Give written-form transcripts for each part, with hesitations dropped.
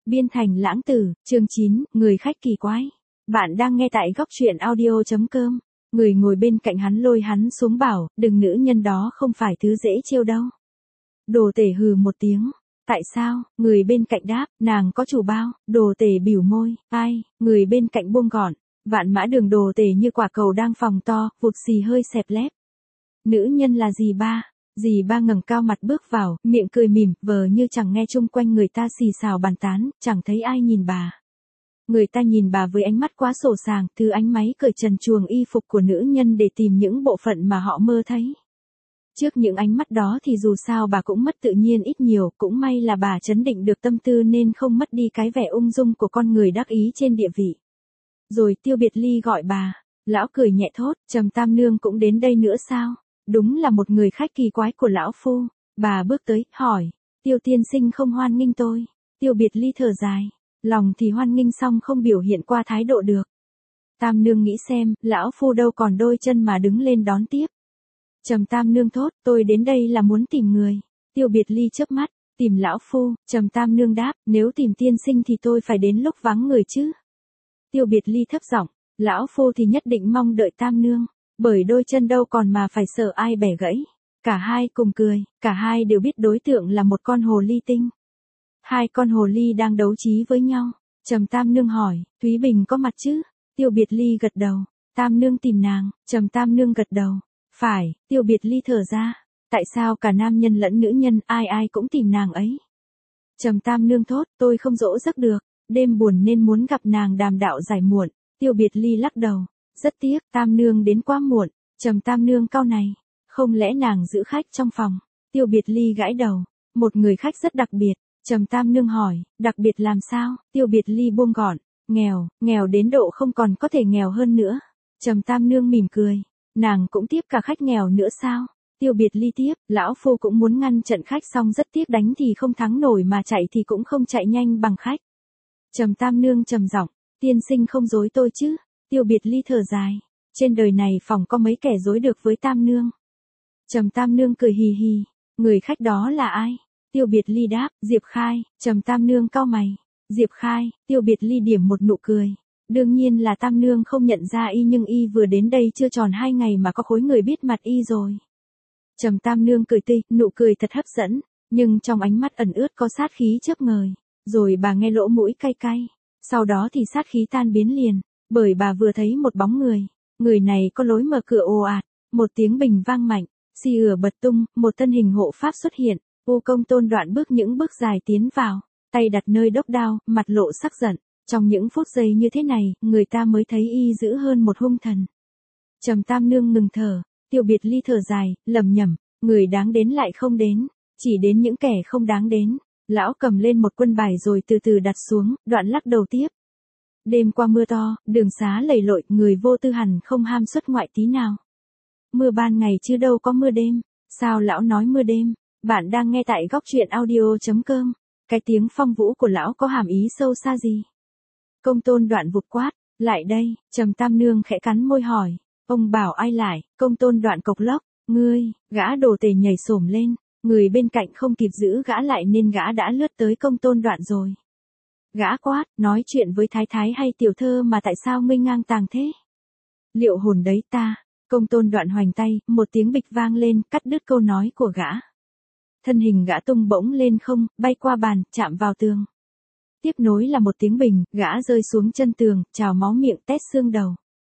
Biên thành lãng tử, chương 9, người khách kỳ quái. Bạn đang nghe tại góc truyện audio.com. Người ngồi bên cạnh hắn lôi hắn xuống bảo, đừng, nữ nhân đó không phải thứ dễ trêu đâu. Đồ tể hừ một tiếng. Tại sao? Người bên cạnh đáp, nàng có chủ bao. Đồ tể bỉu môi, ai? Người bên cạnh buông gọn. Vạn mã đường đồ tể như quả cầu đang phòng to, vụt xì hơi xẹp lép. Nữ nhân là gì ba? Dì ba ngẩng cao mặt bước vào, miệng cười mỉm, vờ như chẳng nghe chung quanh người ta xì xào bàn tán, chẳng thấy ai nhìn bà. Người ta nhìn bà với ánh mắt quá sổ sàng, thứ ánh máy cởi trần truồng y phục của nữ nhân để tìm những bộ phận mà họ mơ thấy. Trước những ánh mắt đó thì dù sao bà cũng mất tự nhiên ít nhiều, cũng may là bà trấn định được tâm tư nên không mất đi cái vẻ ung dung của con người đắc ý trên địa vị. Rồi Tiêu Biệt Ly gọi bà, lão cười nhẹ thốt, Trầm Tam Nương cũng đến đây nữa sao? Đúng là một người khách kỳ quái của lão phu. Bà bước tới, hỏi, Tiêu tiên sinh không hoan nghênh tôi. Tiêu Biệt Ly thở dài, lòng thì hoan nghênh xong không biểu hiện qua thái độ được. Tam Nương nghĩ xem, lão phu đâu còn đôi chân mà đứng lên đón tiếp. Trầm Tam Nương thốt, tôi đến đây là muốn tìm người. Tiêu Biệt Ly chớp mắt, tìm lão phu. Trầm Tam Nương đáp, nếu tìm tiên sinh thì tôi phải đến lúc vắng người chứ. Tiêu Biệt Ly thấp giọng, lão phu thì nhất định mong đợi Tam Nương. Bởi đôi chân đâu còn mà phải sợ ai bẻ gãy. Cả hai cùng cười, cả hai đều biết đối tượng là một con hồ ly tinh. Hai con hồ ly đang đấu trí với nhau. Trầm Tam Nương hỏi, Thúy Bình có mặt chứ? Tiêu Biệt Ly gật đầu. Tam Nương tìm nàng. Trầm Tam Nương gật đầu. Phải. Tiêu Biệt Ly thở ra. Tại sao cả nam nhân lẫn nữ nhân ai ai cũng tìm nàng ấy? Trầm Tam Nương thốt, tôi không dỗ giấc được. Đêm buồn nên muốn gặp nàng đàm đạo giải muộn. Tiêu Biệt Ly lắc đầu. Rất tiếc, Tam Nương đến quá muộn. Trầm Tam Nương cau này. Không lẽ nàng giữ khách trong phòng? Tiêu Biệt Ly gãi đầu. Một người khách rất đặc biệt. Trầm Tam Nương hỏi, đặc biệt làm sao? Tiêu Biệt Ly buông gọn. Nghèo đến độ không còn có thể nghèo hơn nữa. Trầm Tam Nương mỉm cười. Nàng cũng tiếp cả khách nghèo nữa sao? Tiêu Biệt Ly tiếp, lão phu cũng muốn ngăn trận khách xong rất tiếc đánh thì không thắng nổi mà chạy thì cũng không chạy nhanh bằng khách. Trầm Tam Nương trầm giọng, tiên sinh không dối tôi chứ? Tiêu Biệt Ly thở dài. Trên đời này phòng có mấy kẻ dối được với Tam Nương. Trầm Tam Nương cười hì hì. Người khách đó là ai? Tiêu Biệt Ly đáp, Diệp Khai. Trầm Tam Nương cau mày. Diệp Khai. Tiêu Biệt Ly điểm một nụ cười. Đương nhiên là Tam Nương không nhận ra y, nhưng y vừa đến đây chưa tròn 2 ngày mà có khối người biết mặt y rồi. Trầm Tam Nương cười tươi, nụ cười thật hấp dẫn, nhưng trong ánh mắt ẩn ướt có sát khí chớp ngời. Rồi bà nghe lỗ mũi cay cay. Sau đó thì sát khí tan biến liền. Bởi bà vừa thấy một bóng người. Người này có lối mở cửa ồ ạt. Một tiếng bình vang mạnh. Xì ửa bật tung, một thân hình hộ pháp xuất hiện. Vô Công Tôn Đoạn bước những bước dài tiến vào. Tay đặt nơi đốc đao, mặt lộ sắc giận. Trong những phút giây như thế này, người ta mới thấy y dữ hơn một hung thần. Trầm Tam Nương ngừng thở. Tiêu Biệt Ly thở dài, lẩm nhẩm, người đáng đến lại không đến. Chỉ đến những kẻ không đáng đến. Lão cầm lên một quân bài rồi từ từ đặt xuống, Đoạn lắc đầu tiếp. Đêm qua mưa to, đường xá lầy lội, người vô tư hẳn không ham xuất ngoại tí nào. Mưa ban ngày chứ đâu có mưa đêm. Sao lão nói mưa đêm? Bạn đang nghe tại góc truyện audio.com. Cái tiếng phong vũ của lão có hàm ý sâu xa gì? Công Tôn Đoạn vụt quát, lại đây. Trầm Tam Nương khẽ cắn môi hỏi, ông bảo ai lại? Công Tôn Đoạn cộc lốc, ngươi. Gã đồ tể nhảy xổm lên. Người bên cạnh không kịp giữ gã lại nên gã đã lướt tới Công Tôn Đoạn rồi. Gã quát, nói chuyện với thái thái hay tiểu thơ mà tại sao ngươi ngang tàng thế? Liệu hồn đấy ta. Công Tôn Đoạn hoành tay, một tiếng bịch vang lên, cắt đứt câu nói của gã. Thân hình gã tung bỗng lên không, bay qua bàn, chạm vào tường. Tiếp nối là một tiếng bình, gã rơi xuống chân tường, trào máu miệng tét xương đầu.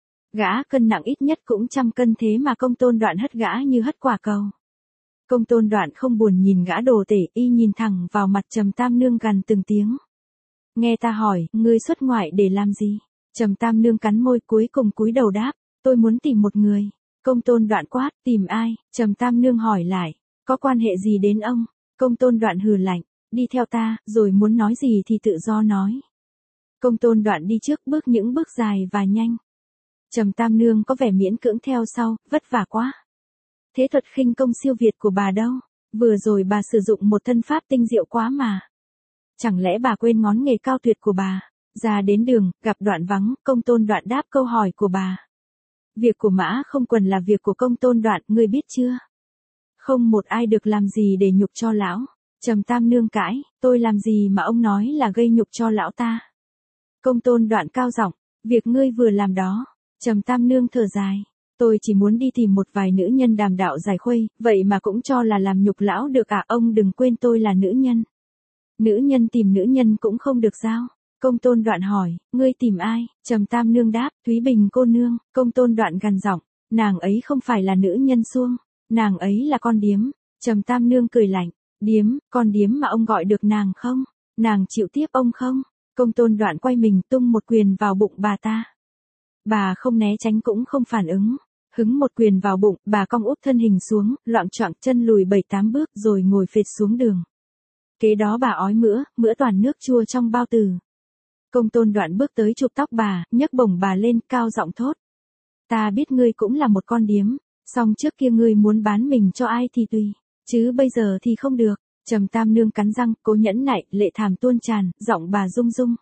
Gã cân nặng ít nhất cũng 100 cân, thế mà Công Tôn Đoạn hất gã như hất quả cầu. Công Tôn Đoạn không buồn nhìn gã đồ tể, y nhìn thẳng vào mặt Trầm Tam Nương gằn từng tiếng. Nghe ta hỏi, ngươi xuất ngoại để làm gì? Trầm Tam Nương cắn môi, cuối cùng cúi đầu đáp, tôi muốn tìm một người. Công Tôn Đoạn quát, tìm ai? Trầm Tam Nương hỏi lại, có quan hệ gì đến ông? Công Tôn Đoạn hừ lạnh, đi theo ta, rồi muốn nói gì thì tự do nói. Công Tôn Đoạn đi trước bước những bước dài và nhanh. Trầm Tam Nương có vẻ miễn cưỡng theo sau, vất vả quá. Thế thuật khinh công siêu việt của bà đâu? Vừa rồi bà sử dụng một thân pháp tinh diệu quá mà. Chẳng lẽ bà quên ngón nghề cao tuyệt của bà? Ra đến đường, gặp Đoạn vắng, Công Tôn Đoạn đáp câu hỏi của bà. Việc của Mã Không Quần là việc của Công Tôn Đoạn, ngươi biết chưa? Không một ai được làm gì để nhục cho lão. Trầm Tam Nương cãi, tôi làm gì mà ông nói là gây nhục cho lão ta. Công Tôn Đoạn cao giọng, việc ngươi vừa làm đó. Trầm Tam Nương thở dài, tôi chỉ muốn đi tìm một vài nữ nhân đàm đạo giải khuây, vậy mà cũng cho là làm nhục lão được à, ông đừng quên tôi là nữ nhân. Nữ nhân tìm nữ nhân cũng không được sao? Công Tôn Đoạn hỏi, ngươi tìm ai? Trầm Tam Nương đáp, Thúy Bình cô nương. Công Tôn Đoạn gằn giọng, nàng ấy không phải là nữ nhân suông, nàng ấy là con điếm. Trầm Tam Nương cười lạnh, điếm, con điếm mà ông gọi được nàng không? Nàng chịu tiếp ông không? Công Tôn Đoạn quay mình tung một quyền vào bụng bà ta. Bà không né tránh cũng không phản ứng. Hứng một quyền vào bụng, bà cong úp thân hình xuống, loạng choạng chân lùi 7-8 bước rồi ngồi phệt xuống đường. Kế đó bà ói mữa toàn nước chua trong bao tử. Công Tôn Đoạn bước tới chụp tóc bà, nhấc bổng bà lên, cao giọng thốt. Ta biết ngươi cũng là một con điếm, song trước kia ngươi muốn bán mình cho ai thì tùy, chứ bây giờ thì không được. Trầm Tam Nương cắn răng, cố nhẫn nại, lệ thảm tuôn tràn, giọng bà rung rung.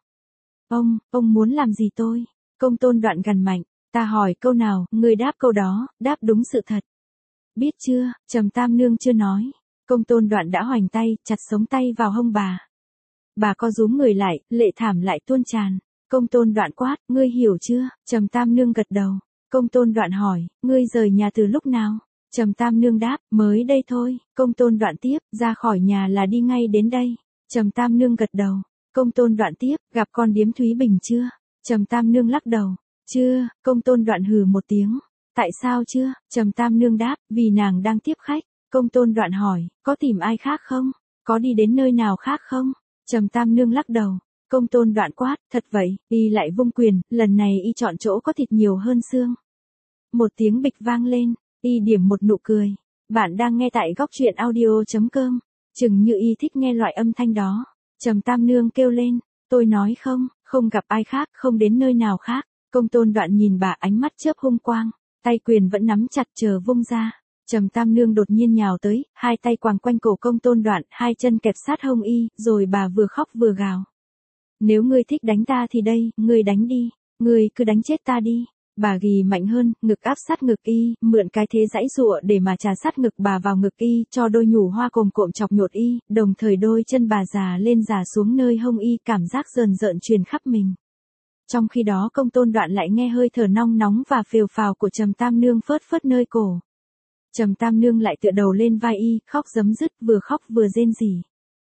Ông muốn làm gì tôi? Công Tôn Đoạn gằn mạnh, ta hỏi câu nào, ngươi đáp câu đó, đáp đúng sự thật. Biết chưa? Trầm Tam Nương chưa nói. Công Tôn Đoạn đã hoành tay, chặt sống tay vào hông bà. Bà co rúm người lại, lệ thảm lại tuôn tràn. Công Tôn Đoạn quát, ngươi hiểu chưa? Trầm Tam Nương gật đầu. Công Tôn Đoạn hỏi, ngươi rời nhà từ lúc nào? Trầm Tam Nương đáp, mới đây thôi. Công Tôn Đoạn tiếp, ra khỏi nhà là đi ngay đến đây. Trầm Tam Nương gật đầu. Công Tôn Đoạn tiếp, gặp con điếm Thúy Bình chưa? Trầm Tam Nương lắc đầu. Chưa. Công Tôn Đoạn hừ một tiếng. Tại sao chưa? Trầm Tam Nương đáp, vì nàng đang tiếp khách. Công Tôn Đoạn hỏi, có tìm ai khác không? Có đi đến nơi nào khác không? Trầm Tam Nương lắc đầu. Công Tôn Đoạn quát, thật vậy, y lại vung quyền, lần này y chọn chỗ có thịt nhiều hơn xương. Một tiếng bịch vang lên, y điểm một nụ cười. Bạn đang nghe tại góc truyện audio.com. Chừng như y thích nghe loại âm thanh đó. Trầm Tam Nương kêu lên, tôi nói không gặp ai khác, không đến nơi nào khác. Công Tôn Đoạn nhìn bà, ánh mắt chớp hung quang, tay quyền vẫn nắm chặt chờ vung ra. Trầm Tam Nương đột nhiên nhào tới, hai tay quàng quanh cổ Công Tôn Đoạn, hai chân kẹp sát hông y, rồi bà vừa khóc vừa gào. Nếu ngươi thích đánh ta thì đây, ngươi đánh đi, ngươi cứ đánh chết ta đi. Bà ghi mạnh hơn, ngực áp sát ngực y, mượn cái thế giãy giụa để mà trà sát ngực bà vào ngực y, cho đôi nhủ hoa cồm cộm chọc nhột y, đồng thời đôi chân bà già lên già xuống nơi hông y, cảm giác rờn rợn truyền khắp mình. Trong khi đó Công Tôn Đoạn lại nghe hơi thở nong nóng và phều phào của Trầm Tam Nương phớt phớt nơi cổ. Trầm Tam Nương lại tựa đầu lên vai y, khóc rấm rứt, vừa khóc vừa rên rỉ.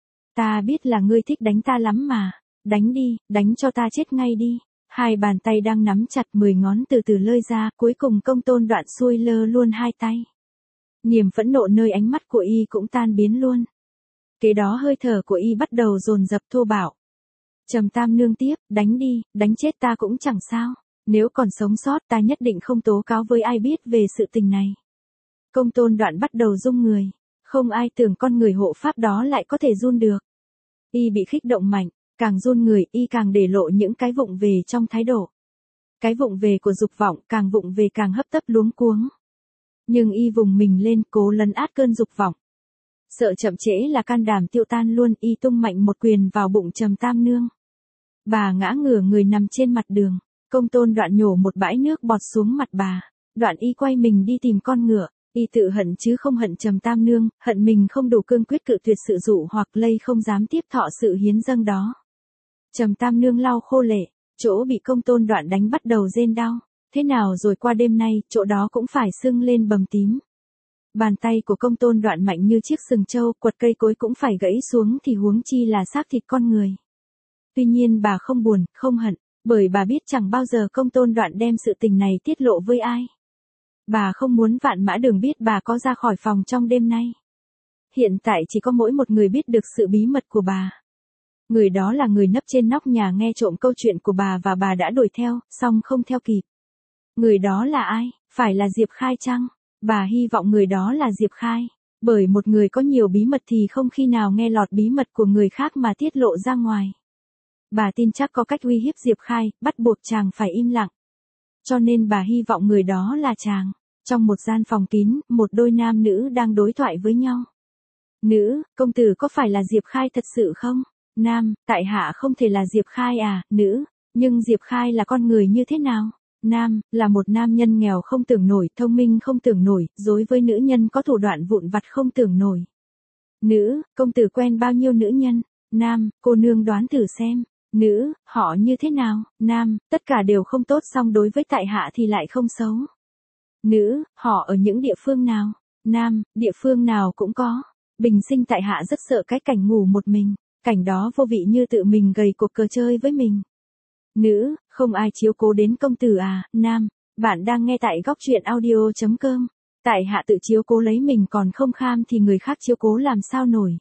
Ta biết là ngươi thích đánh ta lắm mà, đánh đi, đánh cho ta chết ngay đi. Hai bàn tay đang nắm chặt 10 ngón từ từ lơi ra, cuối cùng Công Tôn Đoạn xuôi lơ luôn hai tay. Niềm phẫn nộ nơi ánh mắt của y cũng tan biến luôn. Kế đó hơi thở của y bắt đầu dồn dập thô bạo. Trầm Tam Nương tiếp, đánh đi, đánh chết ta cũng chẳng sao. Nếu còn sống sót ta nhất định không tố cáo với ai biết về sự tình này. Công Tôn Đoạn bắt đầu rung người. Không ai tưởng con người hộ pháp đó lại có thể run được. Y bị khích động mạnh, càng run người y càng để lộ những cái vụng về trong thái độ. Cái vụng về của dục vọng, càng vụng về càng hấp tấp luống cuống. Nhưng y vùng mình lên, cố lấn át cơn dục vọng. Sợ chậm trễ là can đảm tiêu tan luôn, y tung mạnh một quyền vào bụng Trầm Tam Nương. Bà ngã ngửa người nằm trên mặt đường. Công Tôn Đoạn nhổ một bãi nước bọt xuống mặt bà. Đoạn y quay mình đi tìm con ngựa. Y tự hận chứ không hận Trầm Tam Nương, hận mình không đủ cương quyết cự tuyệt sự dụ hoặc lây không dám tiếp thọ sự hiến dâng đó. Trầm Tam Nương lau khô lệ, chỗ bị Công Tôn Đoạn đánh bắt đầu rên đau. Thế nào rồi qua đêm nay, chỗ đó cũng phải sưng lên bầm tím. Bàn tay của Công Tôn Đoạn mạnh như chiếc sừng trâu, quật cây cối cũng phải gãy xuống thì huống chi là xác thịt con người. Tuy nhiên bà không buồn, không hận, bởi bà biết chẳng bao giờ Công Tôn Đoạn đem sự tình này tiết lộ với ai. Bà không muốn Vạn Mã Đường biết bà có ra khỏi phòng trong đêm nay. Hiện tại chỉ có mỗi một người biết được sự bí mật của bà. Người đó là người nấp trên nóc nhà nghe trộm câu chuyện của bà và bà đã đuổi theo, song không theo kịp. Người đó là ai? Phải là Diệp Khai chăng? Bà hy vọng người đó là Diệp Khai. Bởi một người có nhiều bí mật thì không khi nào nghe lọt bí mật của người khác mà tiết lộ ra ngoài. Bà tin chắc có cách uy hiếp Diệp Khai, bắt buộc chàng phải im lặng. Cho nên bà hy vọng người đó là chàng. Trong một gian phòng kín, một đôi nam nữ đang đối thoại với nhau. Nữ, công tử có phải là Diệp Khai thật sự không? Nam, tại hạ không thể là Diệp Khai à. Nữ, nhưng Diệp Khai là con người như thế nào? Nam, là một nam nhân nghèo không tưởng nổi, thông minh không tưởng nổi, đối với nữ nhân có thủ đoạn vụn vặt không tưởng nổi. Nữ, công tử quen bao nhiêu nữ nhân? Nam, cô nương đoán thử xem. Nữ, họ như thế nào? Nam, tất cả đều không tốt song đối với tại hạ thì lại không xấu. Nữ, họ ở những địa phương nào? Nam, địa phương nào cũng có. Bình sinh tại hạ rất sợ cái cảnh ngủ một mình, cảnh đó vô vị như tự mình gầy cuộc cờ chơi với mình. Nữ, không ai chiếu cố đến công tử à? Nam, bạn đang nghe tại góc truyện audio.com. Tại hạ tự chiếu cố lấy mình còn không kham thì người khác chiếu cố làm sao nổi.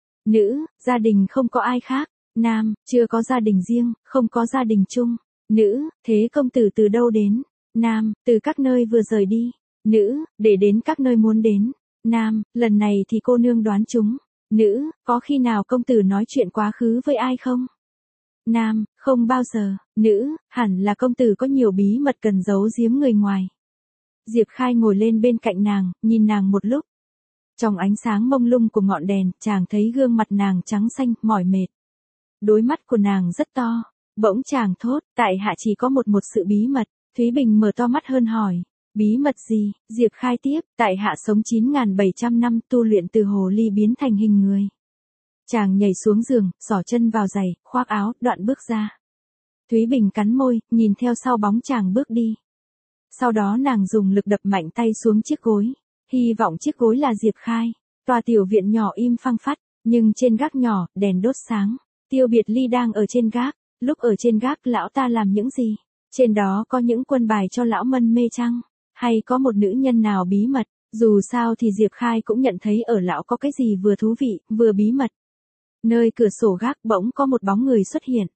Nữ, gia đình không có ai khác. Nam, chưa có gia đình riêng, không có gia đình chung. Nữ, thế công tử từ đâu đến? Nam, từ các nơi vừa rời đi. Nữ, để đến các nơi muốn đến. Nam, lần này thì cô nương đoán chúng. Nữ, có khi nào công tử nói chuyện quá khứ với ai không? Nam, không bao giờ. Nữ, hẳn là công tử có nhiều bí mật cần giấu giếm người ngoài. Diệp Khai ngồi lên bên cạnh nàng, nhìn nàng một lúc. Trong ánh sáng mông lung của ngọn đèn, chàng thấy gương mặt nàng trắng xanh, mỏi mệt. Đôi mắt của nàng rất to. Bỗng chàng thốt, tại hạ chỉ có một sự bí mật. Thúy Bình mở to mắt hơn hỏi. Bí mật gì? Diệp Khai tiếp, tại hạ sống 9.700 năm tu luyện từ hồ ly biến thành hình người. Chàng nhảy xuống giường, xỏ chân vào giày, khoác áo, đoạn bước ra. Thúy Bình cắn môi, nhìn theo sau bóng chàng bước đi. Sau đó nàng dùng lực đập mạnh tay xuống chiếc gối. Hy vọng chiếc gối là Diệp Khai. Tòa tiểu viện nhỏ im phăng phắt, nhưng trên gác nhỏ, đèn đốt sáng. Tiêu Biệt Ly đang ở trên gác. Lúc ở trên gác lão ta làm những gì? Trên đó có những quân bài cho lão mân mê chăng? Hay có một nữ nhân nào bí mật? Dù sao thì Diệp Khai cũng nhận thấy ở lão có cái gì vừa thú vị, vừa bí mật. Nơi cửa sổ gác bỗng có một bóng người xuất hiện.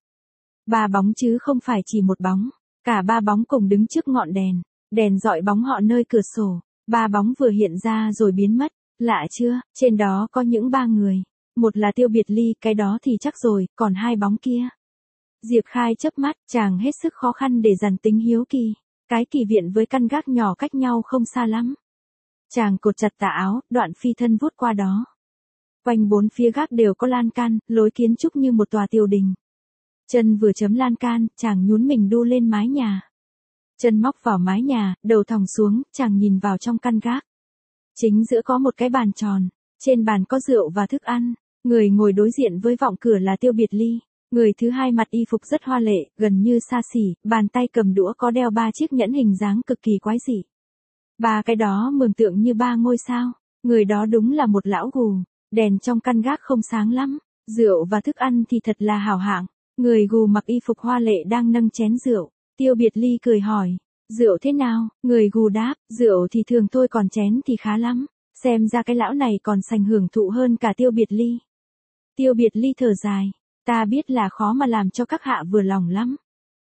3 bóng chứ không phải chỉ một bóng. Cả 3 bóng cùng đứng trước ngọn đèn. Đèn dọi bóng họ nơi cửa sổ. 3 bóng vừa hiện ra rồi biến mất. Lạ chưa, trên đó có những 3 người. Một là Tiêu Biệt Ly, cái đó thì chắc rồi, còn 2 bóng kia. Diệp Khai chớp mắt, chàng hết sức khó khăn để dằn tính hiếu kỳ. Cái kỳ viện với căn gác nhỏ cách nhau không xa lắm. Chàng cột chặt tà áo, đoạn phi thân vút qua đó. Quanh 4 phía gác đều có lan can, lối kiến trúc như một tòa tiểu đình. Chân vừa chấm lan can, chàng nhún mình đu lên mái nhà. Chân móc vào mái nhà, đầu thòng xuống, chàng nhìn vào trong căn gác. Chính giữa có một cái bàn tròn, trên bàn có rượu và thức ăn. Người ngồi đối diện với vọng cửa là Tiêu Biệt Ly. Người thứ hai mặc y phục rất hoa lệ, gần như xa xỉ, bàn tay cầm đũa có đeo 3 chiếc nhẫn hình dáng cực kỳ quái dị. 3 cái đó mường tượng như 3 ngôi sao. Người đó đúng là một lão gù. Đèn trong căn gác không sáng lắm. Rượu và thức ăn thì thật là hảo hạng. Người gù mặc y phục hoa lệ đang nâng chén rượu. Tiêu Biệt Ly cười hỏi. Rượu thế nào? Người gù đáp. Rượu thì thường thôi còn chén thì khá lắm. Xem ra cái lão này còn sành hưởng thụ hơn cả Tiêu Biệt Ly. Tiêu Biệt Ly thở dài. Ta biết là khó mà làm cho các hạ vừa lòng lắm.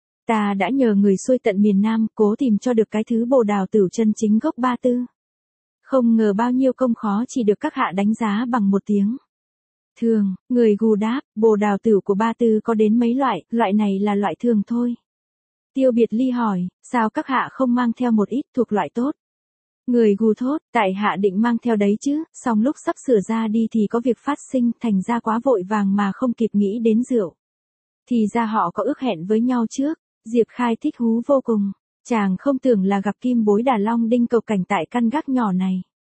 Ta đã nhờ người xuôi tận miền Nam cố tìm cho được cái thứ bồ đào tửu chân chính gốc Ba Tư. Không ngờ bao nhiêu công khó chỉ được các hạ đánh giá bằng 1 tiếng. Thường, người gù đáp, bồ đào tửu của Ba Tư có đến mấy loại, loại này là loại thường thôi. Tiêu Biệt Ly hỏi, sao các hạ không mang theo một ít thuộc loại tốt? Người gù thốt, tại hạ định mang theo đấy chứ, song lúc sắp sửa ra đi thì có việc phát sinh, thành ra quá vội vàng mà không kịp nghĩ đến rượu. Thì ra họ có ước hẹn với nhau trước. Diệp Khai thích hú vô cùng. Chàng không tưởng là gặp kim bối Đà Long Đinh Cầu Cảnh tại căn gác nhỏ này.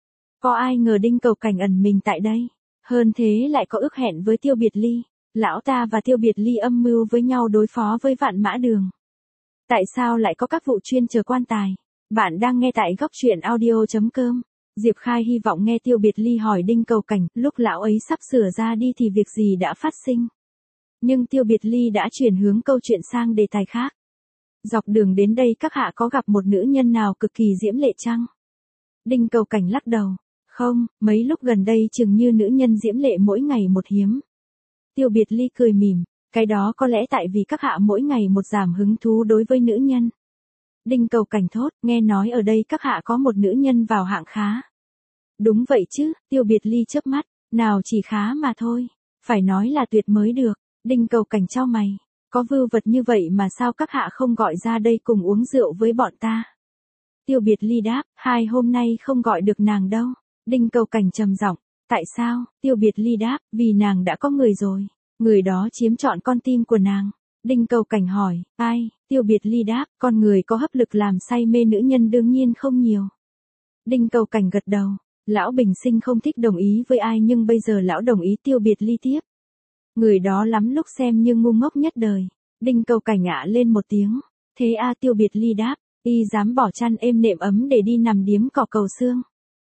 Có ai ngờ Đinh Cầu Cảnh ẩn mình tại đây. Hơn thế lại có ước hẹn với Tiêu Biệt Ly. Lão ta và Tiêu Biệt Ly âm mưu với nhau đối phó với Vạn Mã Đường. Tại sao lại có các vụ chuyên chờ quan tài? Bạn đang nghe tại góc truyện audio.com. Diệp Khai hy vọng nghe Tiêu Biệt Ly hỏi Đinh Cầu Cảnh, lúc lão ấy sắp sửa ra đi thì việc gì đã phát sinh. Nhưng Tiêu Biệt Ly đã chuyển hướng câu chuyện sang đề tài khác. Dọc đường đến đây các hạ có gặp một nữ nhân nào cực kỳ diễm lệ chăng? Đinh Cầu Cảnh lắc đầu. Không, mấy lúc gần đây chừng như nữ nhân diễm lệ mỗi ngày một hiếm. Tiêu Biệt Ly cười mỉm. Cái đó có lẽ tại vì các hạ mỗi ngày một giảm hứng thú đối với nữ nhân. Đinh Cầu Cảnh thốt, nghe nói ở đây các hạ có một nữ nhân vào hạng khá. Đúng vậy chứ, Tiêu Biệt Ly chớp mắt, nào chỉ khá mà thôi, phải nói là tuyệt mới được. Đinh Cầu Cảnh chau mày, có vưu vật như vậy mà sao các hạ không gọi ra đây cùng uống rượu với bọn ta? Tiêu Biệt Ly đáp, 2 hôm nay không gọi được nàng đâu. Đinh Cầu Cảnh trầm giọng, tại sao? Tiêu Biệt Ly đáp, vì nàng đã có người rồi, người đó chiếm trọn con tim của nàng. Đinh Cầu Cảnh hỏi, ai? Tiêu Biệt Ly đáp, con người có hấp lực làm say mê nữ nhân đương nhiên không nhiều. Đinh Cầu Cảnh gật đầu, Lão bình sinh không thích đồng ý với ai nhưng bây giờ lão đồng ý Tiêu Biệt Ly tiếp. Người đó lắm lúc xem như ngu ngốc nhất đời. Đinh Cầu Cảnh ạ lên một tiếng. Thế a Tiêu Biệt Ly đáp, y dám bỏ chăn êm nệm ấm để đi nằm điếm cỏ cầu xương.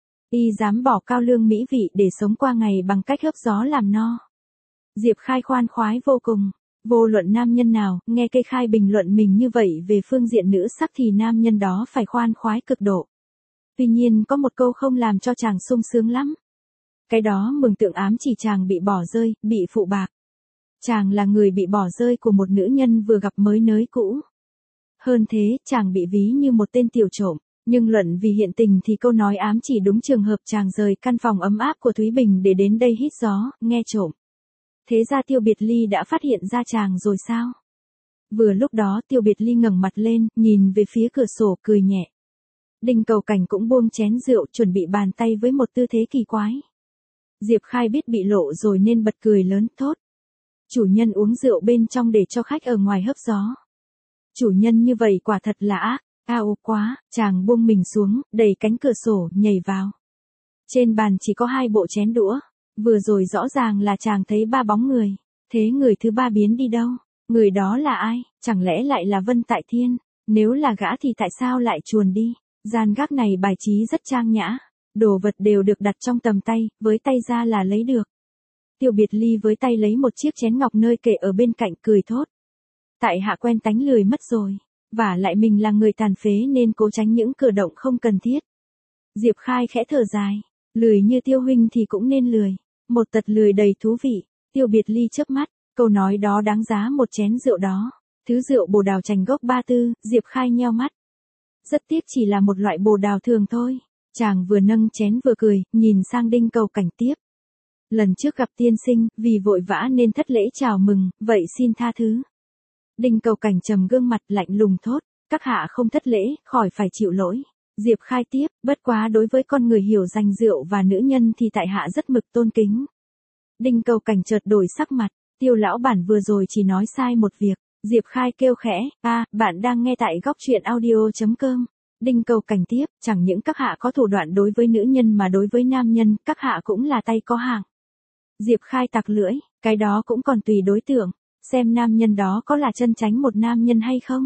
Y dám bỏ cao lương mỹ vị để sống qua ngày bằng cách hớp gió làm no. Diệp Khai khoan khoái vô cùng. Vô luận nam nhân nào, nghe cây khai bình luận mình như vậy về phương diện nữ sắc thì nam nhân đó phải khoan khoái cực độ. Tuy nhiên có một câu không làm cho chàng sung sướng lắm. Cái đó mường tượng ám chỉ chàng bị bỏ rơi, bị phụ bạc. Chàng là người bị bỏ rơi của một nữ nhân vừa gặp mới nới cũ. Hơn thế, chàng bị ví như một tên tiểu trộm. Nhưng luận vì hiện tình thì câu nói ám chỉ đúng trường hợp chàng rời căn phòng ấm áp của Thúy Bình để đến đây hít gió, nghe trộm. Thế ra Tiêu Biệt Ly đã phát hiện ra chàng rồi sao? Vừa lúc đó Tiêu Biệt Ly ngẩng mặt lên, nhìn về phía cửa sổ cười nhẹ. Đinh Cầu Cảnh cũng buông chén rượu chuẩn bị bàn tay với một tư thế kỳ quái. Diệp Khai biết bị lộ rồi nên bật cười lớn thốt. Chủ nhân uống rượu bên trong để cho khách ở ngoài hớp gió. Chủ nhân như vậy quả thật là ác, ao quá, chàng buông mình xuống, đẩy cánh cửa sổ, nhảy vào. Trên bàn chỉ có 2 bộ chén đũa. Vừa rồi rõ ràng là chàng thấy 3 bóng người. Thế người thứ 3 biến đi đâu? Người đó là ai? Chẳng lẽ lại là Vân Tại Thiên? Nếu là gã thì tại sao lại chuồn đi? Gian gác này bài trí rất trang nhã. Đồ vật đều được đặt trong tầm tay, với tay ra là lấy được. Tiêu Biệt Ly với tay lấy một chiếc chén ngọc nơi kệ ở bên cạnh cười thốt. Tại hạ quen tánh lười mất rồi. Và lại mình là người tàn phế nên cố tránh những cử động không cần thiết. Diệp Khai khẽ thở dài. Lười như Tiêu huynh thì cũng nên lười. Một tật lười đầy thú vị. Tiêu Biệt Ly chớp mắt. Câu nói đó đáng giá một chén rượu đó. Thứ rượu bồ đào chành gốc 34, Diệp Khai nheo mắt. Rất tiếc chỉ là một loại bồ đào thường thôi. Chàng vừa nâng chén vừa cười, nhìn sang Đinh Cầu Cảnh tiếp. Lần trước gặp tiên sinh, vì vội vã nên thất lễ chào mừng, vậy xin tha thứ. Đinh Cầu Cảnh trầm gương mặt lạnh lùng thốt, các hạ không thất lễ, khỏi phải chịu lỗi. Diệp Khai tiếp, bất quá đối với con người hiểu dành rượu và nữ nhân thì tại hạ rất mực tôn kính. Đinh Cầu Cảnh chợt đổi sắc mặt, Tiêu lão bản vừa rồi chỉ nói sai một việc. Diệp Khai kêu khẽ, bạn đang nghe tại góc truyện audio.com. Đinh Cầu Cảnh tiếp, chẳng những các hạ có thủ đoạn đối với nữ nhân mà đối với nam nhân, các hạ cũng là tay có hàng. Diệp Khai tặc lưỡi, cái đó cũng còn tùy đối tượng, xem nam nhân đó có là chân chánh một nam nhân hay không.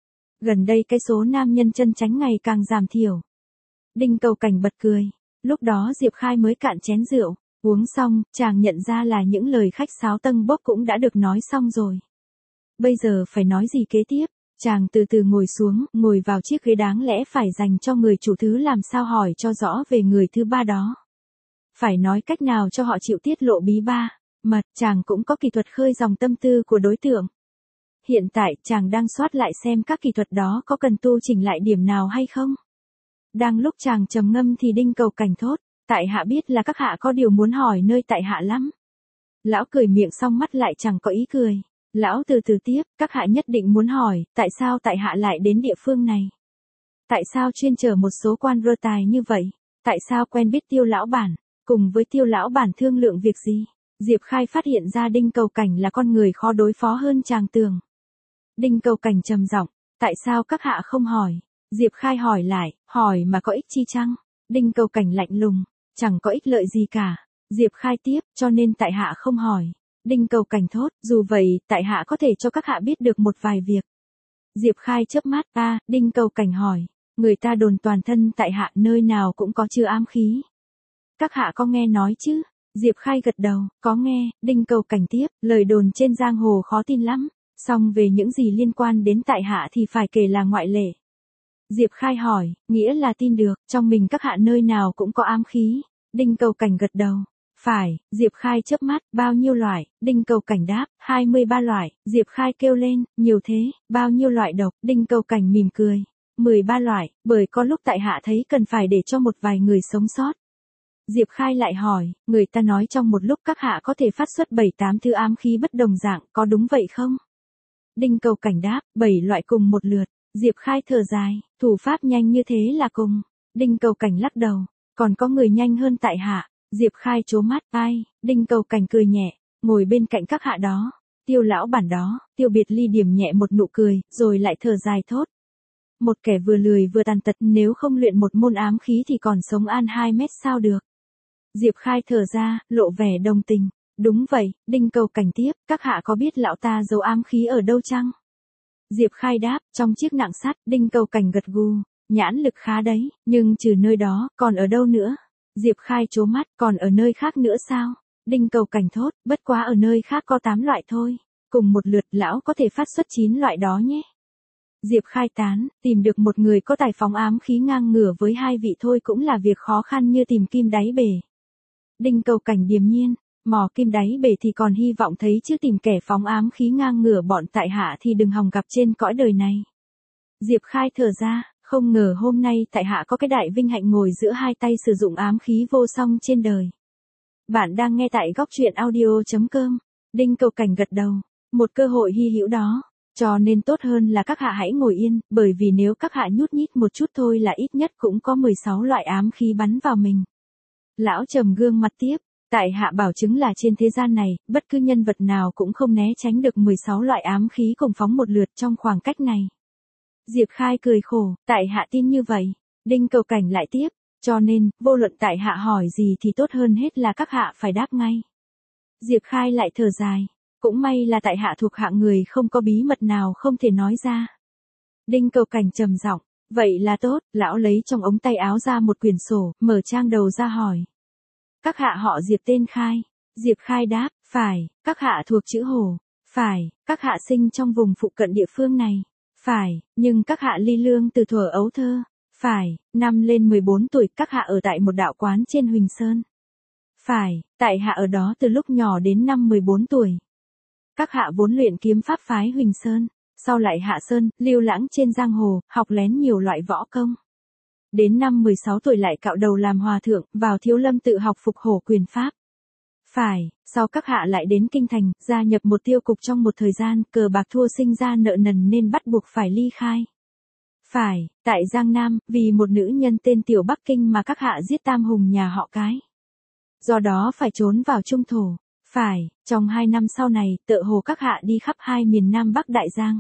Gần đây cái số nam nhân chân chánh ngày càng giảm thiểu. Đinh Cầu Cảnh bật cười, lúc đó Diệp Khai mới cạn chén rượu, uống xong, chàng nhận ra là những lời khách sáo tâng bốc cũng đã được nói xong rồi. Bây giờ phải nói gì kế tiếp? Chàng từ từ ngồi xuống, ngồi vào chiếc ghế đáng lẽ phải dành cho người chủ thứ làm sao hỏi cho rõ về người thứ 3 đó. Phải nói cách nào cho họ chịu tiết lộ bí ba, mật, chàng cũng có kỹ thuật khơi dòng tâm tư của đối tượng. Hiện tại chàng đang soát lại xem các kỹ thuật đó có cần tu chỉnh lại điểm nào hay không. Đang lúc chàng trầm ngâm thì Đinh Cầu Cảnh thốt, tại hạ biết là các hạ có điều muốn hỏi nơi tại hạ lắm. Lão cười miệng xong mắt lại chẳng có ý cười. Lão từ từ tiếp, các hạ nhất định muốn hỏi, tại sao tại hạ lại đến địa phương này? Tại sao chuyên chở một số quan rơ tài như vậy? Tại sao quen biết Tiêu lão bản? Cùng với Tiêu lão bản thương lượng việc gì? Diệp Khai phát hiện ra Đinh Cầu Cảnh là con người khó đối phó hơn chàng tưởng. Đinh Cầu Cảnh trầm giọng, tại sao các hạ không hỏi? Diệp Khai hỏi lại, hỏi mà có ích chi chăng? Đinh Cầu Cảnh lạnh lùng, chẳng có ích lợi gì cả. Diệp Khai tiếp, cho nên tại hạ không hỏi. Đinh Cầu Cảnh thốt, dù vậy, tại hạ có thể cho các hạ biết được một vài việc. Diệp Khai chớp mắt, Đinh Cầu Cảnh hỏi, người ta đồn toàn thân tại hạ nơi nào cũng có chứa ám khí. Các hạ có nghe nói chứ? Diệp Khai gật đầu, có nghe. Đinh Cầu Cảnh tiếp, lời đồn trên giang hồ khó tin lắm, song về những gì liên quan đến tại hạ thì phải kể là ngoại lệ. Diệp Khai hỏi, nghĩa là tin được, trong mình các hạ nơi nào cũng có ám khí. Đinh Cầu Cảnh gật đầu. Phải, Diệp Khai chớp mắt, bao nhiêu loại? Đinh Cầu Cảnh đáp, 23 loại. Diệp Khai kêu lên, nhiều thế, bao nhiêu loại độc? Đinh Cầu Cảnh mỉm cười, 13 loại, bởi có lúc tại hạ thấy cần phải để cho một vài người sống sót. Diệp Khai lại hỏi, người ta nói trong một lúc các hạ có thể phát xuất 7-8 thứ ám khí bất đồng dạng, có đúng vậy không? Đinh Cầu Cảnh đáp, 7 loại cùng một lượt. Diệp Khai thở dài, thủ pháp nhanh như thế là cùng. Đinh Cầu Cảnh lắc đầu, còn có người nhanh hơn tại hạ. Diệp Khai trố mắt, ai? Đinh Cầu Cảnh cười nhẹ, ngồi bên cạnh các hạ đó. Tiêu lão bản đó, Tiêu Biệt Ly điểm nhẹ một nụ cười, rồi lại thở dài thốt. một kẻ vừa lười vừa tàn tật nếu không luyện một môn ám khí thì còn sống an 2 mét sao được. Diệp Khai thở ra, lộ vẻ đồng tình. Đúng vậy, Đinh Cầu Cảnh tiếp, các hạ có biết lão ta giấu ám khí ở đâu chăng? Diệp Khai đáp, trong chiếc nạng sắt. Đinh Cầu Cảnh gật gù, nhãn lực khá đấy, nhưng trừ nơi đó, còn ở đâu nữa? Diệp Khai trố mắt, còn ở nơi khác nữa sao? Đinh Cầu Cảnh thốt, bất quá ở nơi khác có 8 loại thôi. Cùng một lượt lão có thể phát xuất 9 loại đó nhé. Diệp Khai tán, tìm được một người có tài phóng ám khí ngang ngửa với 2 vị thôi cũng là việc khó khăn như tìm kim đáy bể. Đinh Cầu Cảnh điềm nhiên, mò kim đáy bể thì còn hy vọng thấy chứ tìm kẻ phóng ám khí ngang ngửa bọn tại hạ thì đừng hòng gặp trên cõi đời này. Diệp Khai thở ra, không ngờ hôm nay tại hạ có cái đại vinh hạnh ngồi giữa hai tay sử dụng ám khí vô song trên đời. Bạn đang nghe tại góc truyện audio.com. Đinh Cầu Cảnh gật đầu, một cơ hội hy hữu đó. Cho nên tốt hơn là các hạ hãy ngồi yên, bởi vì nếu các hạ nhút nhít một chút thôi là ít nhất cũng có 16 loại ám khí bắn vào mình. Lão trầm gương mặt tiếp, tại hạ bảo chứng là trên thế gian này, bất cứ nhân vật nào cũng không né tránh được 16 loại ám khí cùng phóng một lượt trong khoảng cách này. Diệp Khai cười khổ, tại hạ tin như vậy. Đinh Cầu Cảnh lại tiếp, cho nên, vô luận tại hạ hỏi gì thì tốt hơn hết là các hạ phải đáp ngay. Diệp Khai lại thở dài, cũng may là tại hạ thuộc hạng người không có bí mật nào không thể nói ra. Đinh Cầu Cảnh trầm giọng, vậy là tốt. Lão lấy trong ống tay áo ra một quyển sổ, mở trang đầu ra hỏi. Các hạ họ Diệp tên Khai. Diệp Khai đáp, phải. Các hạ thuộc chữ Hồ. Phải. Các hạ sinh trong vùng phụ cận địa phương này. Phải. Nhưng các hạ ly lương từ thuở ấu thơ. Phải. Năm lên 14 tuổi các hạ ở tại một đạo quán trên Huỳnh Sơn. Phải. Tại hạ ở đó từ lúc nhỏ đến năm 14 tuổi. Các hạ vốn luyện kiếm pháp phái Huỳnh Sơn. Sau lại hạ sơn, lưu lãng trên giang hồ, học lén nhiều loại võ công. Đến năm 16 tuổi lại cạo đầu làm hòa thượng, vào Thiếu Lâm tự học phục hổ quyền pháp. Phải, sau các hạ lại đến Kinh Thành, gia nhập một tiêu cục trong một thời gian, cờ bạc thua sinh ra nợ nần nên bắt buộc phải ly khai. Phải, tại Giang Nam, vì một nữ nhân tên Tiểu Bắc Kinh mà các hạ giết tam hùng nhà họ Cái. Do đó phải trốn vào Trung Thổ. Phải, trong 2 năm sau này, tựa hồ các hạ đi khắp 2 miền Nam Bắc Đại Giang.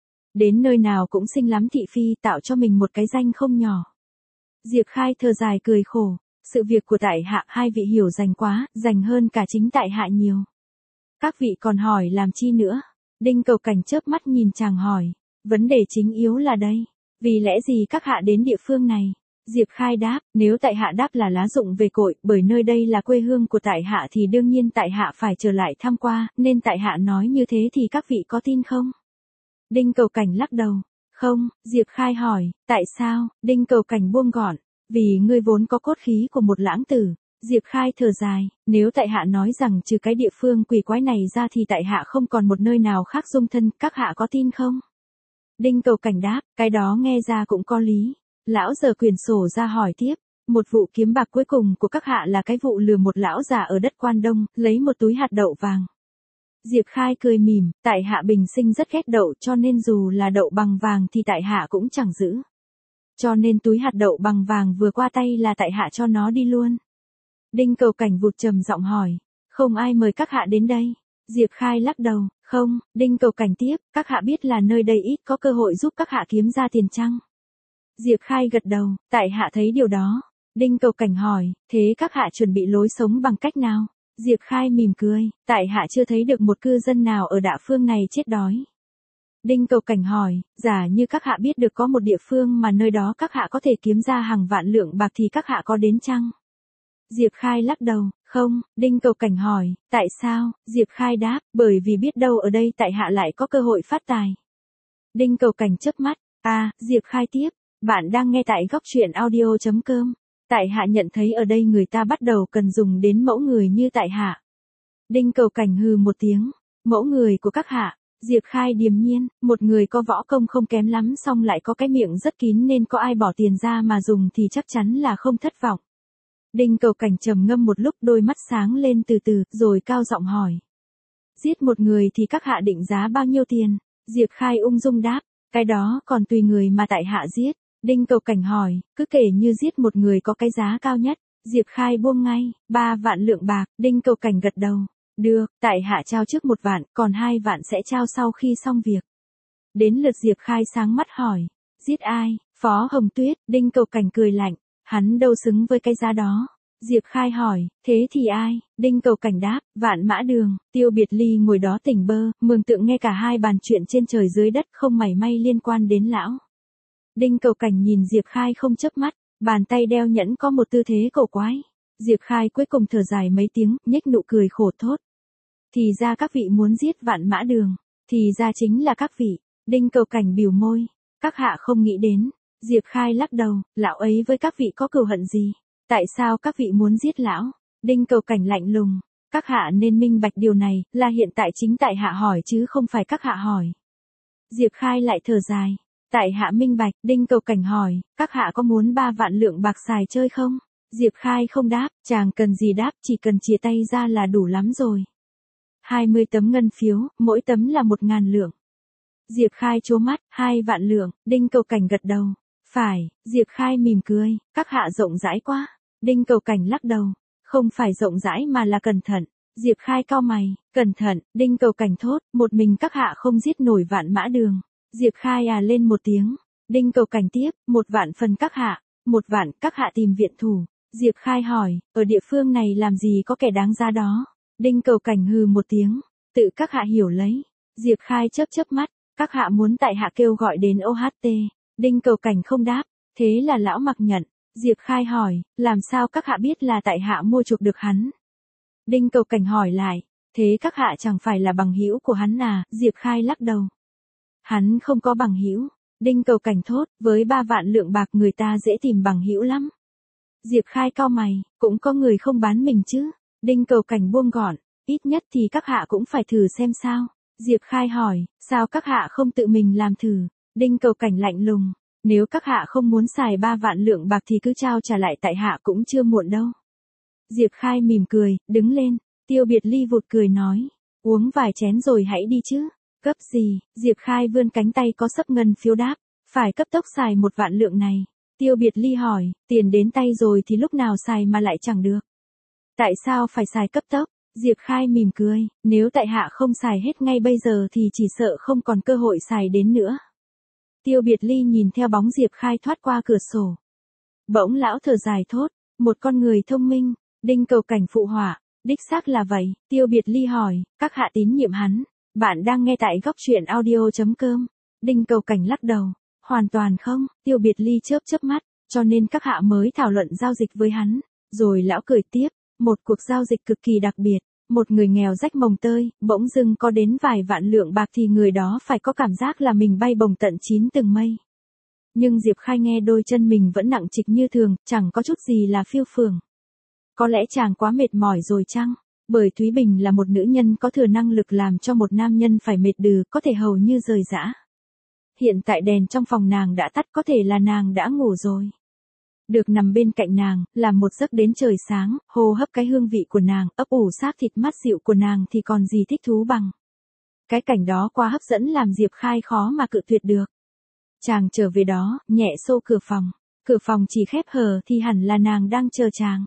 Đến nơi nào cũng xinh lắm thị phi, tạo cho mình một cái danh không nhỏ. Diệp Khai thở dài cười khổ, sự việc của tại hạ 2 vị hiểu rành quá, rành hơn cả chính tại hạ nhiều. Các vị còn hỏi làm chi nữa? Đinh Cầu Cảnh chớp mắt nhìn chàng hỏi, vấn đề chính yếu là đây, vì lẽ gì các hạ đến địa phương này? Diệp Khai đáp, nếu tại hạ đáp là lá dụng về cội, bởi nơi đây là quê hương của tại hạ thì đương nhiên tại hạ phải trở lại tham qua, nên tại hạ nói như thế thì các vị có tin không? Đinh Cầu Cảnh lắc đầu. Không. Diệp Khai hỏi, tại sao? Đinh Cầu Cảnh buông gọn, vì ngươi vốn có cốt khí của một lãng tử. Diệp Khai thở dài, nếu tại hạ nói rằng trừ cái địa phương quỷ quái này ra thì tại hạ không còn một nơi nào khác dung thân, các hạ có tin không? Đinh Cầu Cảnh đáp, cái đó nghe ra cũng có lý. Lão giở quyển sổ ra hỏi tiếp, một vụ kiếm bạc cuối cùng của các hạ là cái vụ lừa một lão già ở đất Quan Đông, lấy một túi hạt đậu vàng. Diệp Khai cười mỉm, tại hạ bình sinh rất ghét đậu cho nên dù là đậu bằng vàng thì tại hạ cũng chẳng giữ. Cho nên túi hạt đậu bằng vàng vừa qua tay là tại hạ cho nó đi luôn. Đinh Cầu Cảnh vụt trầm giọng hỏi, không ai mời các hạ đến đây? Diệp Khai lắc đầu, không. Đinh Cầu Cảnh tiếp, các hạ biết là nơi đây ít có cơ hội giúp các hạ kiếm ra tiền chăng? Diệp Khai gật đầu, tại hạ thấy điều đó. Đinh Cầu Cảnh hỏi, thế các hạ chuẩn bị lối sống bằng cách nào? Diệp Khai mỉm cười, tại hạ chưa thấy được một cư dân nào ở địa phương này chết đói. Đinh Cầu Cảnh hỏi, giả như các hạ biết được có một địa phương mà nơi đó các hạ có thể kiếm ra hàng vạn lượng bạc thì các hạ có đến chăng? Diệp Khai lắc đầu, không. Đinh Cầu Cảnh hỏi, tại sao? Diệp Khai đáp, bởi vì biết đâu ở đây tại hạ lại có cơ hội phát tài. Đinh Cầu Cảnh chớp mắt, Diệp Khai tiếp, bạn đang nghe tại góc truyện audio.com. Tại hạ nhận thấy ở đây người ta bắt đầu cần dùng đến mẫu người như tại hạ. Đinh Cầu Cảnh hừ một tiếng, mẫu người của các hạ. Diệp Khai điềm nhiên, một người có võ công không kém lắm song lại có cái miệng rất kín nên có ai bỏ tiền ra mà dùng thì chắc chắn là không thất vọng. Đinh Cầu Cảnh trầm ngâm một lúc, đôi mắt sáng lên từ từ, rồi cao giọng hỏi. Giết một người thì các hạ định giá bao nhiêu tiền? Diệp Khai ung dung đáp, cái đó còn tùy người mà tại hạ giết. Đinh Cầu Cảnh hỏi, cứ kể như giết một người có cái giá cao nhất. Diệp Khai buông ngay, 3 vạn lượng bạc. Đinh Cầu Cảnh gật đầu. Được, tại hạ trao trước 1 vạn, còn 2 vạn sẽ trao sau khi xong việc. Đến lượt Diệp Khai sáng mắt hỏi. Giết ai? Phó Hồng Tuyết, Đinh Cầu Cảnh cười lạnh, hắn đâu xứng với cái giá đó. Diệp Khai hỏi, thế thì ai? Đinh Cầu Cảnh đáp, Vạn Mã Đường. Tiêu Biệt Ly ngồi đó tỉnh bơ, mường tượng nghe cả hai bàn chuyện trên trời dưới đất không mảy may liên quan đến lão. Đinh Cầu Cảnh nhìn Diệp Khai không chớp mắt, bàn tay đeo nhẫn có một tư thế cổ quái. Diệp Khai cuối cùng thở dài mấy tiếng, nhếch nụ cười khổ thốt. Thì ra các vị muốn giết Vạn Mã Đường, thì ra chính là các vị. Đinh Cầu Cảnh bĩu môi, các hạ không nghĩ đến. Diệp Khai lắc đầu, lão ấy với các vị có cừu hận gì? Tại sao các vị muốn giết lão? Đinh Cầu Cảnh lạnh lùng, các hạ nên minh bạch điều này, là hiện tại chính tại hạ hỏi chứ không phải các hạ hỏi. Diệp Khai lại thở dài, tại hạ minh bạch. Đinh Cầu Cảnh hỏi, các hạ có muốn 3 vạn lượng bạc xài chơi không? Diệp Khai không đáp, chàng cần gì đáp, chỉ cần chìa tay ra là đủ lắm rồi. 20 tấm ngân phiếu, mỗi tấm là 1.000 lượng. Diệp Khai trố mắt, 2 vạn lượng. Đinh Cầu Cảnh gật đầu. Phải. Diệp Khai mỉm cười, các hạ rộng rãi quá. Đinh Cầu Cảnh lắc đầu, không phải rộng rãi mà là cẩn thận. Diệp Khai cau mày, cẩn thận. Đinh Cầu Cảnh thốt, một mình các hạ không giết nổi Vạn Mã Đường. Diệp Khai lên một tiếng. Đinh Cầu Cảnh tiếp, 1 vạn phần các hạ. 1 vạn các hạ tìm viện thủ. Diệp Khai hỏi, ở địa phương này làm gì có kẻ đáng giá đó? Đinh Cầu Cảnh hừ một tiếng, tự các hạ hiểu lấy. Diệp Khai chớp mắt, các hạ muốn tại hạ kêu gọi đến OHT. Đinh Cầu Cảnh không đáp, thế là lão mặc nhận. Diệp Khai hỏi, làm sao các hạ biết là tại hạ mua chuộc được hắn? Đinh Cầu Cảnh hỏi lại, thế các hạ chẳng phải là bằng hữu của hắn à? Diệp Khai lắc đầu. Hắn không có bằng hữu. Đinh Cầu Cảnh thốt, với 3 vạn lượng bạc người ta dễ tìm bằng hữu lắm. Diệp Khai cau mày, cũng có người không bán mình chứ? Đinh Cầu Cảnh buông gọn, ít nhất thì các hạ cũng phải thử xem sao. Diệp Khai hỏi, sao các hạ không tự mình làm thử? Đinh Cầu Cảnh lạnh lùng, nếu các hạ không muốn xài 3 vạn lượng bạc thì cứ trao trả lại tại hạ cũng chưa muộn đâu. Diệp Khai mỉm cười, đứng lên. Tiêu Biệt Ly vụt cười nói, uống vài chén rồi hãy đi chứ. Cấp gì? Diệp Khai vươn cánh tay có sấp ngân phiếu đáp, phải cấp tốc xài 1 vạn lượng này. Tiêu Biệt Ly hỏi, tiền đến tay rồi thì lúc nào xài mà lại chẳng được? Tại sao phải xài cấp tốc? Diệp Khai mỉm cười, nếu tại hạ không xài hết ngay bây giờ thì chỉ sợ không còn cơ hội xài đến nữa. Tiêu Biệt Ly nhìn theo bóng Diệp Khai thoát qua cửa sổ. Bỗng lão thở dài thốt, một con người thông minh. Đinh Cầu Cảnh phụ họa, đích xác là vậy. Tiêu Biệt Ly hỏi, các hạ tín nhiệm hắn? Bạn đang nghe tại góc truyện audio.com. Đinh Cầu Cảnh lắc đầu, hoàn toàn không. Tiêu Biệt Ly chớp mắt, cho nên các hạ mới thảo luận giao dịch với hắn. Rồi lão cười tiếp, một cuộc giao dịch cực kỳ đặc biệt. Một người nghèo rách mồng tơi, bỗng dưng có đến vài vạn lượng bạc thì người đó phải có cảm giác là mình bay bổng tận 9 tầng mây. Nhưng Diệp Khai nghe đôi chân mình vẫn nặng trịch như thường, chẳng có chút gì là phiêu phường. Có lẽ chàng quá mệt mỏi rồi chăng? Bởi Thúy Bình là một nữ nhân có thừa năng lực làm cho một nam nhân phải mệt đừ, có thể hầu như rời rã. Hiện tại đèn trong phòng nàng đã tắt, có thể là nàng đã ngủ rồi. Được nằm bên cạnh nàng, làm một giấc đến trời sáng, hô hấp cái hương vị của nàng, ấp ủ xác thịt mát dịu của nàng thì còn gì thích thú bằng. Cái cảnh đó quá hấp dẫn làm Diệp Khai khó mà cự tuyệt được. Chàng trở về đó, nhẹ xô cửa phòng. Cửa phòng chỉ khép hờ thì hẳn là nàng đang chờ chàng.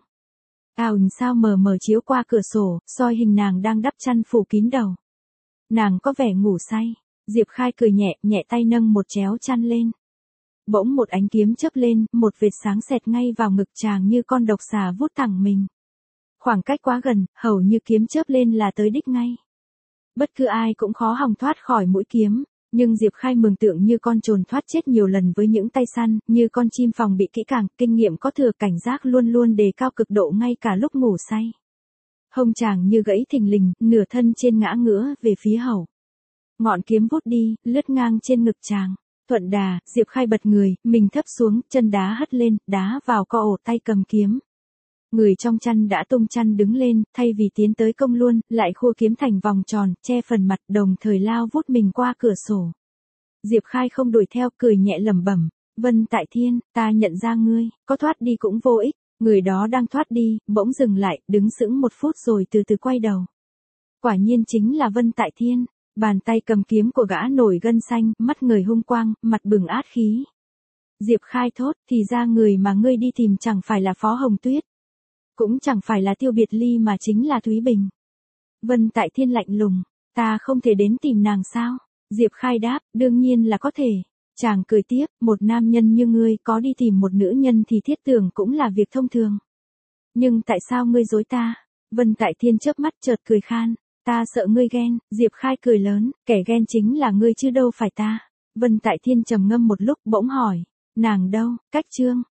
Ào sao mờ mờ chiếu qua cửa sổ, soi hình nàng đang đắp chăn phủ kín đầu. Nàng có vẻ ngủ say. Diệp Khai cười nhẹ, nhẹ tay nâng một chéo chăn lên. Bỗng một ánh kiếm chớp lên, một vệt sáng xẹt ngay vào ngực chàng như con độc xà vút thẳng mình. Khoảng cách quá gần, hầu như kiếm chớp lên là tới đích ngay. Bất cứ ai cũng khó hòng thoát khỏi mũi kiếm, nhưng Diệp Khai mường tượng như con trồn thoát chết nhiều lần với những tay săn, như con chim phòng bị kỹ càng, kinh nghiệm có thừa, cảnh giác luôn luôn đề cao cực độ ngay cả lúc ngủ say. Hông chàng như gãy thình lình, nửa thân trên ngã ngửa về phía hầu. Ngọn kiếm vút đi, lướt ngang trên ngực chàng. Thuận đà, Diệp Khai bật người, mình thấp xuống, chân đá hất lên, đá vào co ổ tay cầm kiếm. Người trong chăn đã tung chăn đứng lên, thay vì tiến tới công luôn, lại khua kiếm thành vòng tròn, che phần mặt, đồng thời lao vút mình qua cửa sổ. Diệp Khai không đuổi theo, cười nhẹ lẩm bẩm, Vân Tại Thiên, ta nhận ra ngươi, có thoát đi cũng vô ích. Người đó đang thoát đi, bỗng dừng lại, đứng sững một phút rồi từ từ quay đầu. Quả nhiên chính là Vân Tại Thiên. Bàn tay cầm kiếm của gã nổi gân xanh, mắt người hung quang, mặt bừng át khí. Diệp Khai thốt, thì ra người mà ngươi đi tìm chẳng phải là Phó Hồng Tuyết. Cũng chẳng phải là Tiêu Biệt Ly mà chính là Thúy Bình. Vân Tại Thiên lạnh lùng, ta không thể đến tìm nàng sao? Diệp Khai đáp, đương nhiên là có thể. Chàng cười tiếp, một nam nhân như ngươi có đi tìm một nữ nhân thì thiết tưởng cũng là việc thông thường. Nhưng tại sao ngươi dối ta? Vân Tại Thiên chớp mắt chợt cười khan. Ta sợ ngươi ghen. Diệp Khai cười lớn, kẻ ghen chính là ngươi chứ đâu phải ta. Vân Tại Thiên trầm ngâm một lúc bỗng hỏi, nàng đâu, Cách Trương.